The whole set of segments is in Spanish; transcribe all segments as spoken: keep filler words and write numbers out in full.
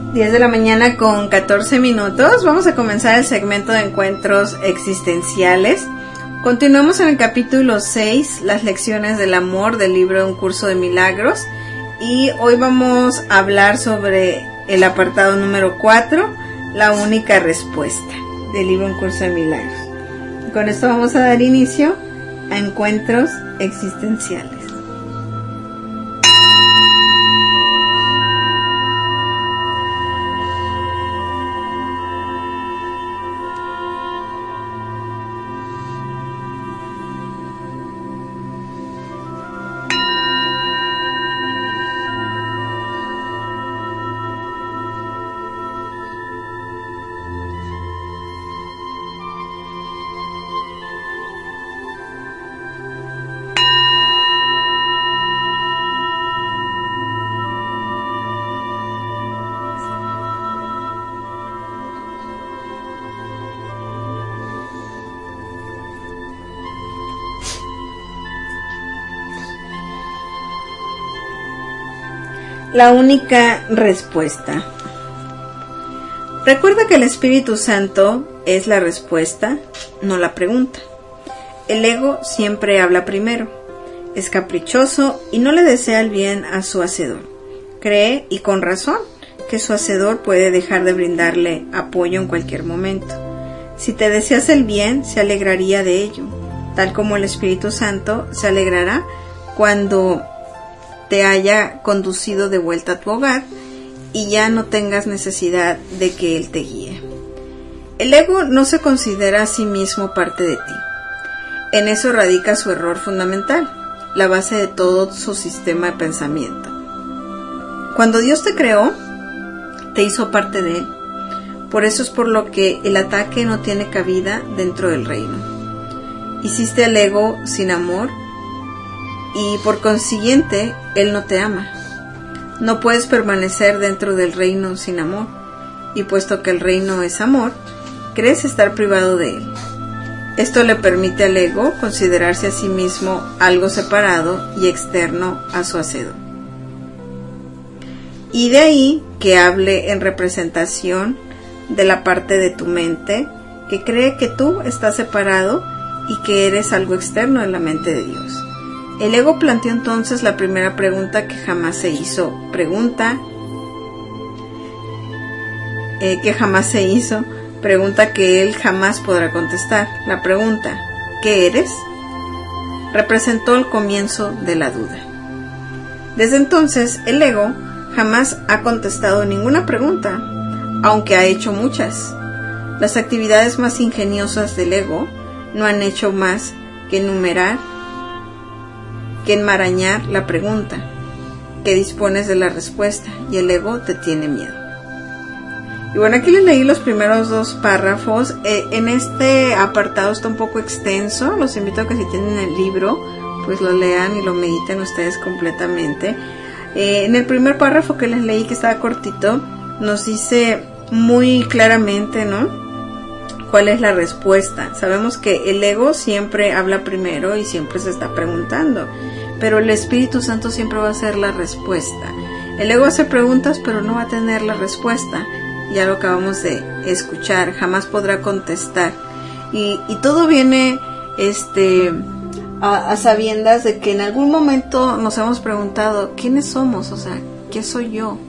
diez de la mañana con catorce minutos. Vamos a comenzar el segmento de encuentros existenciales. Continuamos en el capítulo seis, las lecciones del amor, del libro Un Curso de Milagros. Y hoy vamos a hablar sobre el apartado número cuatro, la única respuesta, del libro Un Curso de Milagros. Y con esto vamos a dar inicio a encuentros existenciales. La única respuesta. Recuerda que el Espíritu Santo es la respuesta, no la pregunta. El ego siempre habla primero. Es caprichoso y no le desea el bien a su hacedor. Cree, y con razón, que su hacedor puede dejar de brindarle apoyo en cualquier momento. Si te deseas el bien, se alegraría de ello, tal como el Espíritu Santo se alegrará cuando te haya conducido de vuelta a tu hogar y ya no tengas necesidad de que Él te guíe. El ego no se considera a sí mismo parte de ti. En eso radica su error fundamental, la base de todo su sistema de pensamiento. Cuando Dios te creó, te hizo parte de Él. Por eso es por lo que el ataque no tiene cabida dentro del reino. Hiciste al ego sin amor, y por consiguiente, Él no te ama. No puedes permanecer dentro del reino sin amor, y puesto que el reino es amor, crees estar privado de Él. Esto le permite al ego considerarse a sí mismo algo separado y externo a su hacedor. Y de ahí que hable en representación de la parte de tu mente que cree que tú estás separado y que eres algo externo en la mente de Dios. El ego planteó entonces la primera pregunta que jamás se hizo. Pregunta eh, que jamás se hizo. Pregunta que él jamás podrá contestar. La pregunta, ¿qué eres?, representó el comienzo de la duda. Desde entonces, el ego jamás ha contestado ninguna pregunta, aunque ha hecho muchas. Las actividades más ingeniosas del ego no han hecho más que enumerar que enmarañar la pregunta, que dispones de la respuesta, y el ego te tiene miedo. Y bueno, aquí les leí los primeros dos párrafos. Eh, en este apartado está un poco extenso. Los invito a que si tienen el libro, pues lo lean y lo mediten ustedes completamente. Eh, en el primer párrafo que les leí, que estaba cortito, nos dice muy claramente, ¿no?, cuál es la respuesta. Sabemos que el ego siempre habla primero y siempre se está preguntando, pero el Espíritu Santo siempre va a ser la respuesta. El ego hace preguntas, pero no va a tener la respuesta. Ya lo acabamos de escuchar, jamás podrá contestar. Y, y todo viene este a, a sabiendas de que en algún momento nos hemos preguntado, ¿quiénes somos? O sea, ¿qué soy yo?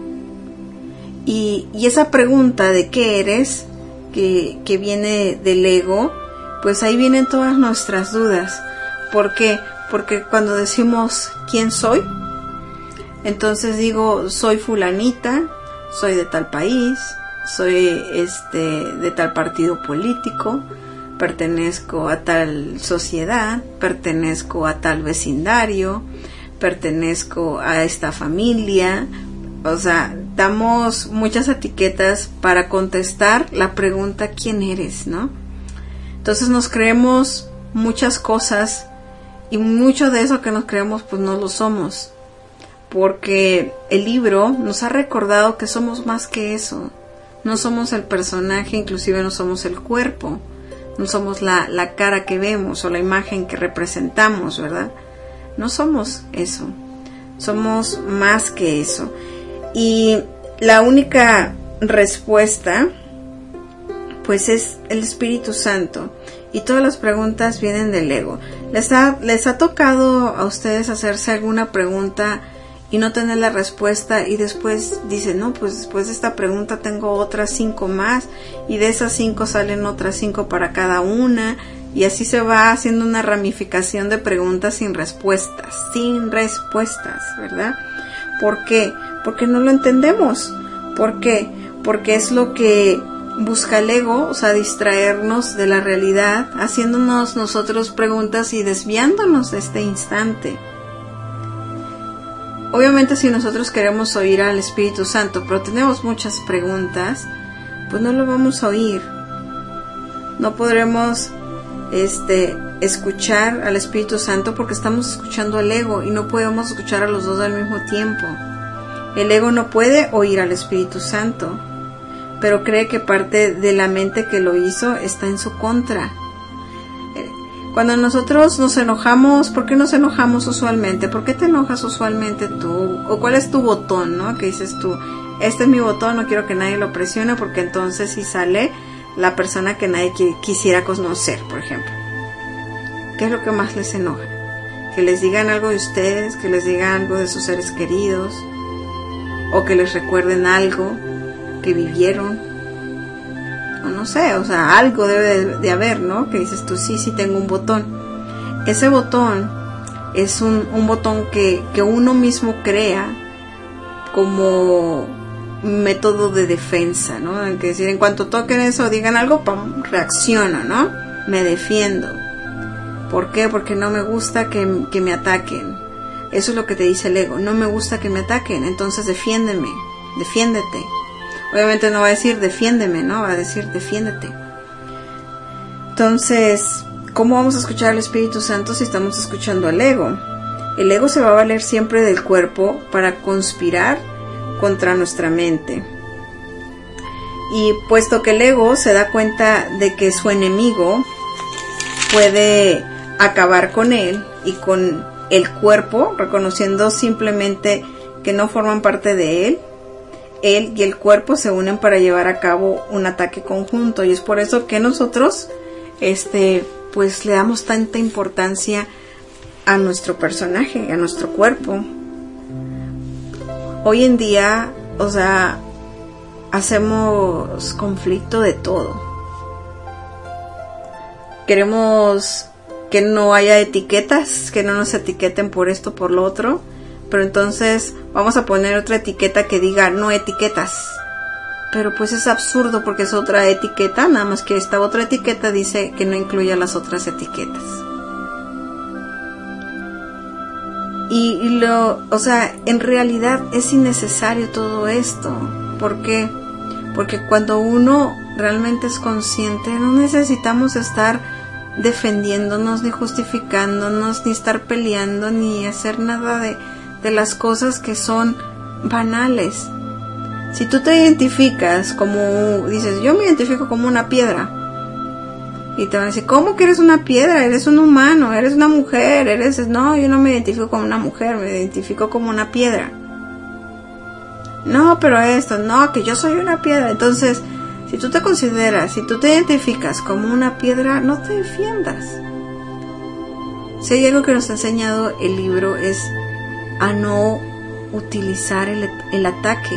Y, y esa pregunta de ¿qué eres?, Que, que viene del ego, pues ahí vienen todas nuestras dudas. ¿Por qué? Porque cuando decimos ¿quién soy?, entonces digo, soy fulanita, soy de tal país, soy este de tal partido político, pertenezco a tal sociedad, pertenezco a tal vecindario, pertenezco a esta familia. O sea, damos muchas etiquetas para contestar la pregunta ¿quién eres?, ¿no? Entonces nos creemos muchas cosas y mucho de eso que nos creemos pues no lo somos, porque el libro nos ha recordado que somos más que eso. No somos el personaje, inclusive no somos el cuerpo, no somos la, la cara que vemos o la imagen que representamos, ¿verdad? No somos eso, somos más que eso. Y la única respuesta pues es el Espíritu Santo, y todas las preguntas vienen del ego. ¿Les ha, les ha tocado a ustedes hacerse alguna pregunta y no tener la respuesta, y después dicen, no, pues después de esta pregunta tengo otras cinco más, y de esas cinco salen otras cinco para cada una, y así se va haciendo una ramificación de preguntas sin respuestas, sin respuestas, ¿verdad? ¿Por qué? Porque no lo entendemos. ¿Por qué? Porque es lo que busca el ego, o sea, distraernos de la realidad, haciéndonos nosotros preguntas y desviándonos de este instante. Obviamente, si nosotros queremos oír al Espíritu Santo, pero tenemos muchas preguntas, pues no lo vamos a oír. No podremos este, escuchar al Espíritu Santo porque estamos escuchando al ego, y no podemos escuchar a los dos al mismo tiempo. El ego no puede oír al Espíritu Santo, pero cree que parte de la mente que lo hizo está en su contra. Cuando nosotros nos enojamos, ¿por qué nos enojamos usualmente? ¿Por qué te enojas usualmente tú? ¿O cuál es tu botón, no? Que dices tú, este es mi botón, no quiero que nadie lo presione, porque entonces si sale la persona que nadie quisiera conocer, por ejemplo. ¿Qué es lo que más les enoja? Que les digan algo de ustedes, que les digan algo de sus seres queridos, o que les recuerden algo que vivieron. O no sé, o sea, algo debe de, de haber, ¿no? Que dices tú, sí, sí tengo un botón. Ese botón es un, un botón que, que uno mismo crea como método de defensa, ¿no? En que decir, en cuanto toquen eso o digan algo, ¡pum!, reacciono, ¿no? Me defiendo. ¿Por qué? Porque no me gusta que, que me ataquen. Eso es lo que te dice el ego. No me gusta que me ataquen, entonces defiéndeme, defiéndete. Obviamente no va a decir defiéndeme, ¿no? Va a decir defiéndete. Entonces, ¿cómo vamos a escuchar al Espíritu Santo si estamos escuchando al ego? El ego se va a valer siempre del cuerpo para conspirar contra nuestra mente. Y puesto que el ego se da cuenta de que su enemigo puede acabar con él y con el cuerpo, reconociendo simplemente que no forman parte de él, él y el cuerpo se unen para llevar a cabo un ataque conjunto. Y es por eso que nosotros este pues le damos tanta importancia a nuestro personaje, a nuestro cuerpo. Hoy en día, o sea, hacemos conflicto de todo. Queremos que no haya etiquetas, que no nos etiqueten por esto, por lo otro. Pero entonces vamos a poner otra etiqueta que diga no etiquetas. Pero pues es absurdo porque es otra etiqueta, nada más que esta otra etiqueta dice que no incluye las otras etiquetas. Y, y lo, o sea, en realidad es innecesario todo esto. ¿Por qué? Porque cuando uno realmente es consciente, no necesitamos estar defendiéndonos, ni justificándonos, ni estar peleando, ni hacer nada de... de las cosas que son banales. Si tú te identificas como, dices, yo me identifico como una piedra, y te van a decir, ¿cómo que eres una piedra? Eres un humano, eres una mujer, eres, no, yo no me identifico como una mujer, me identifico como una piedra. No, pero esto, no, que yo soy una piedra. Entonces, si tú te consideras, si tú te identificas como una piedra, no te defiendas. Si hay algo que nos ha enseñado el libro es a no utilizar el, el ataque.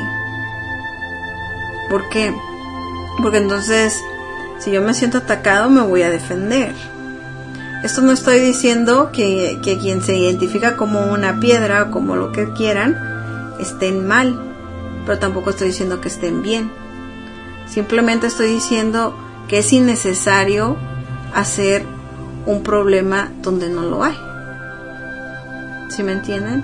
¿Por qué? Porque entonces, si yo me siento atacado, me voy a defender. Esto no estoy diciendo que, que quien se identifica como una piedra o como lo que quieran estén mal, pero tampoco estoy diciendo que estén bien. Simplemente estoy diciendo que es innecesario hacer un problema donde no lo hay. ¿Sí me entienden?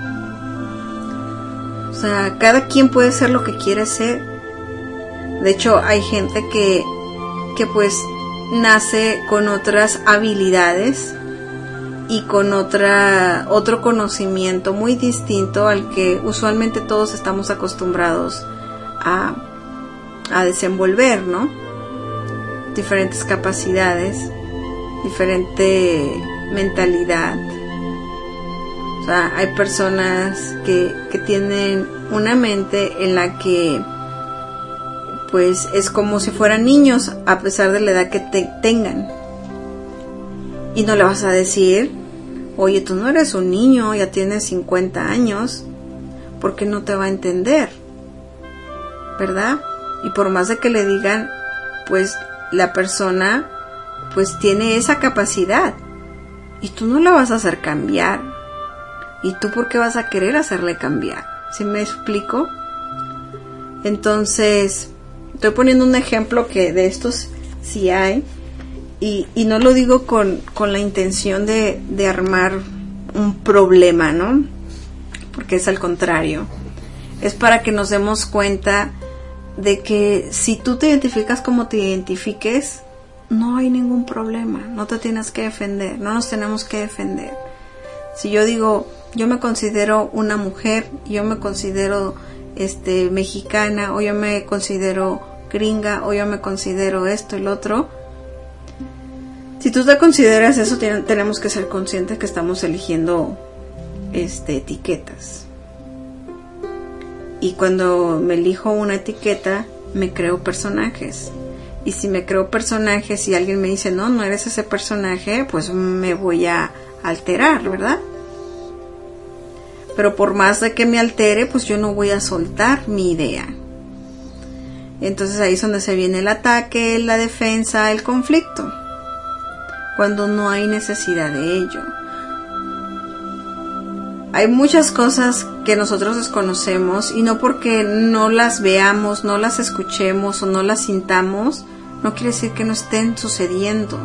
O sea, cada quien puede ser lo que quiere ser. De hecho, hay gente que, que pues nace con otras habilidades y con otra, otro conocimiento muy distinto al que usualmente todos estamos acostumbrados a, a desenvolver, ¿no? Diferentes capacidades, diferente mentalidad. O sea, hay personas que, que tienen una mente en la que pues es como si fueran niños a pesar de la edad que te tengan. Y no le vas a decir, oye, tú no eres un niño, ya tienes cincuenta años, porque no te va a entender, ¿verdad? Y por más de que le digan, pues la persona pues tiene esa capacidad y tú no la vas a hacer cambiar. ¿Y tú por qué vas a querer hacerle cambiar? ¿Sí me explico? Entonces, estoy poniendo un ejemplo que de estos sí hay, y, y no lo digo con, con la intención de, de armar un problema, ¿no? Porque es al contrario. Es para que nos demos cuenta de que si tú te identificas como te identifiques, no hay ningún problema, no te tienes que defender, no nos tenemos que defender. Si yo digo, yo me considero una mujer, yo me considero este mexicana, o yo me considero gringa, o yo me considero esto y lo otro, si tú te consideras eso, ten, tenemos que ser conscientes que estamos eligiendo este etiquetas. Y cuando me elijo una etiqueta, me creo personajes. Y si me creo personajes y alguien me dice, no, no eres ese personaje, pues me voy a alterar, ¿verdad? Pero por más de que me altere, pues yo no voy a soltar mi idea. Entonces ahí es donde se viene el ataque, la defensa, el conflicto. Cuando no hay necesidad de ello. Hay muchas cosas que nosotros desconocemos y no porque no las veamos, no las escuchemos o no las sintamos, no quiere decir que no estén sucediendo.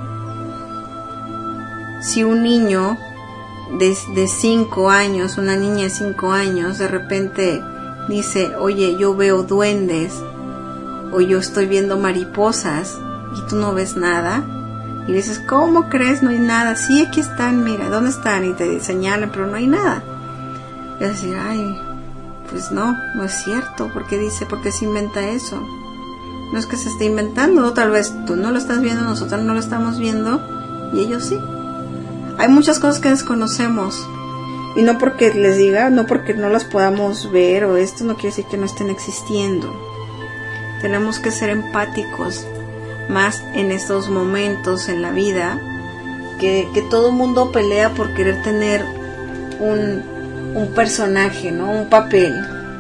Si un niño de, de cinco años, una niña de cinco años, de repente dice, oye, yo veo duendes, o yo estoy viendo mariposas, y tú no ves nada, y dices, ¿cómo crees? No hay nada. Sí, aquí están, mira, ¿dónde están? Y te señalan, pero no hay nada. Y decir, ay, pues no, no es cierto. ¿Por qué dice? ¿Por qué se inventa eso? No es que se esté inventando, ¿no? Tal vez tú no lo estás viendo, nosotros no lo estamos viendo, y ellos sí. Hay muchas cosas que desconocemos, y no porque les diga, no porque no las podamos ver o esto, no quiere decir que no estén existiendo. Tenemos que ser empáticos, más en estos momentos en la vida, que, que todo mundo pelea por querer tener un, un personaje, ¿no? Un papel.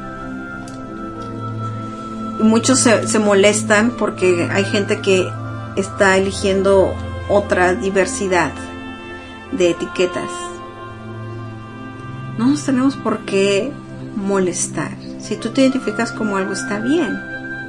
Y muchos se, se molestan porque hay gente que está eligiendo otra diversidad de etiquetas. No nos tenemos por qué molestar. Si tú te identificas como algo, está bien.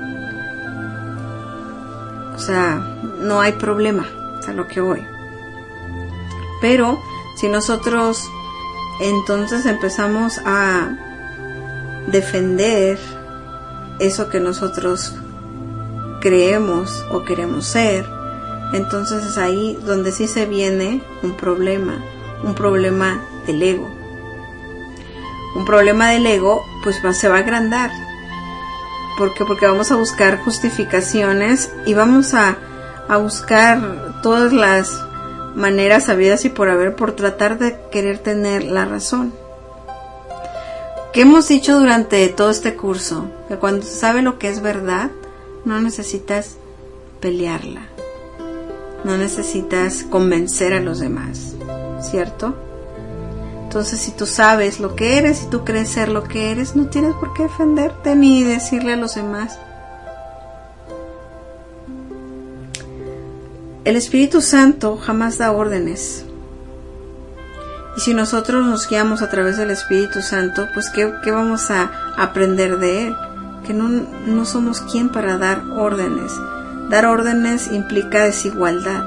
O sea, no hay problema, es a lo que voy. Pero si nosotros entonces empezamos a defender eso que nosotros creemos o queremos ser, entonces es ahí donde sí se viene un problema, un problema del ego. Un problema del ego, pues va, se va a agrandar. ¿Por qué? Porque vamos a buscar justificaciones y vamos a, a buscar todas las maneras habidas y por haber por tratar de querer tener la razón. ¿Qué hemos dicho durante todo este curso? Que cuando se sabe lo que es verdad, no necesitas pelearla. No necesitas convencer a los demás, ¿cierto? Entonces, si tú sabes lo que eres y tú crees ser lo que eres, no tienes por qué defenderte ni decirle a los demás. El Espíritu Santo jamás da órdenes. Y si nosotros nos guiamos a través del Espíritu Santo, pues ¿qué, qué vamos a aprender de Él? Que no, no somos quien para dar órdenes. Dar órdenes implica desigualdad.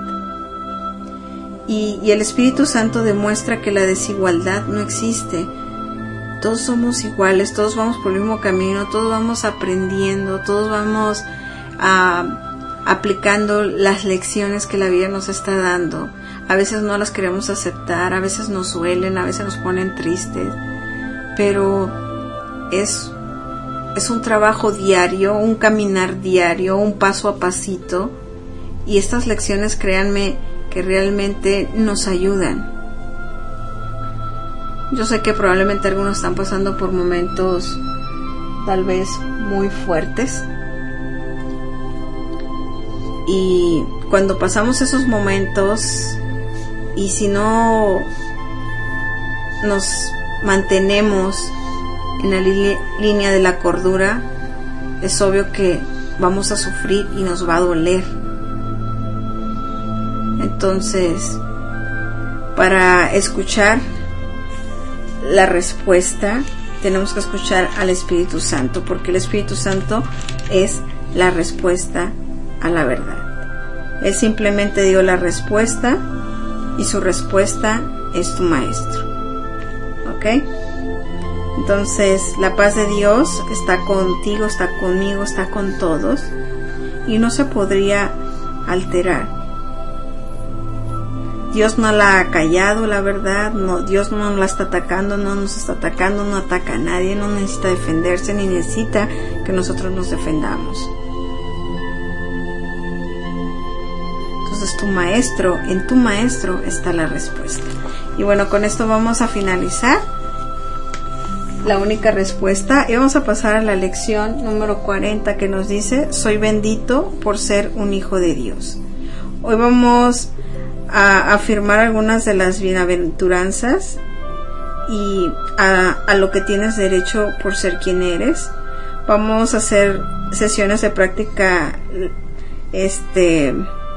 Y, y el Espíritu Santo demuestra que la desigualdad no existe. Todos somos iguales, todos vamos por el mismo camino, todos vamos aprendiendo, todos vamos a, aplicando las lecciones que la vida nos está dando. A veces no las queremos aceptar, a veces nos duelen, a veces nos ponen tristes, pero es, es un trabajo diario, un caminar diario, un paso a pasito, y estas lecciones, créanme, que realmente nos ayudan. Yo sé que probablemente algunos están pasando por momentos tal vez muy fuertes, Y cuando pasamos esos momentos, y si no nos mantenemos en la li- línea de la cordura, es obvio que vamos a sufrir y nos va a doler. Entonces, para escuchar la respuesta, tenemos que escuchar al Espíritu Santo, porque el Espíritu Santo es la respuesta a la verdad. Él simplemente dio la respuesta y su respuesta es tu maestro. ¿Ok? Entonces, la paz de Dios está contigo, está conmigo, está con todos y no se podría alterar. Dios no la ha callado, la verdad, no, Dios no la está atacando, no nos está atacando, no ataca a nadie, no necesita defenderse, ni necesita que nosotros nos defendamos. Entonces tu maestro, en tu maestro está la respuesta. Y bueno, con esto vamos a finalizar la única respuesta y vamos a pasar a la lección número cuarenta, que nos dice: soy bendito por ser un hijo de Dios. Hoy vamos a afirmar algunas de las bienaventuranzas y a, a lo que tienes derecho por ser quien eres. Vamos a hacer sesiones de práctica este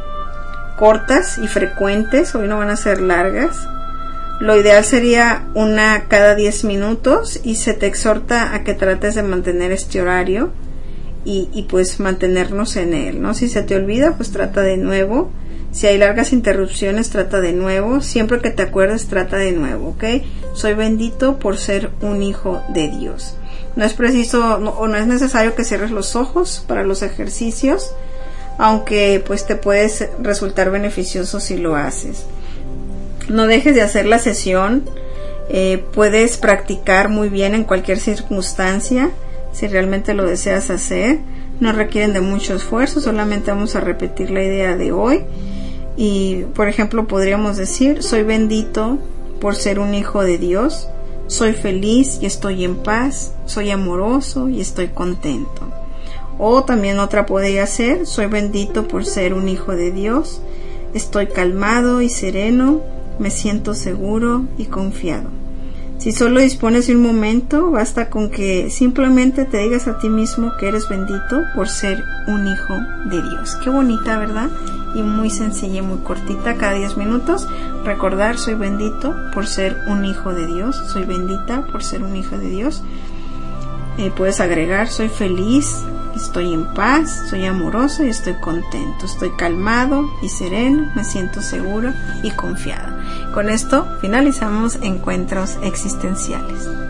cortas y frecuentes. Hoy no van a ser largas. Lo ideal sería una cada diez minutos y se te exhorta a que trates de mantener este horario y, y pues mantenernos en él, ¿no? Si se te olvida, pues trata de nuevo. Si hay largas interrupciones, trata de nuevo. Siempre que te acuerdes, trata de nuevo, ¿ok? Soy bendito por ser un hijo de Dios. No es preciso no, o no es necesario que cierres los ojos para los ejercicios, aunque pues te puedes resultar beneficioso si lo haces. No dejes de hacer la sesión. Eh, puedes practicar muy bien en cualquier circunstancia si realmente lo deseas hacer. No requieren de mucho esfuerzo, solamente vamos a repetir la idea de hoy. Y por ejemplo podríamos decir: soy bendito por ser un hijo de Dios, soy feliz y estoy en paz, soy amoroso y estoy contento. O también otra podría ser: soy bendito por ser un hijo de Dios, estoy calmado y sereno, me siento seguro y confiado. Si solo dispones de un momento, basta con que simplemente te digas a ti mismo que eres bendito por ser un hijo de Dios. Qué bonita, ¿verdad? Y muy sencilla y muy cortita, cada diez minutos. Recordar: soy bendito por ser un hijo de Dios, soy bendita por ser un hijo de Dios. Eh, puedes agregar: soy feliz, estoy en paz, soy amoroso y estoy contento, estoy calmado y sereno, me siento seguro y confiado. Con esto finalizamos Encuentros Existenciales.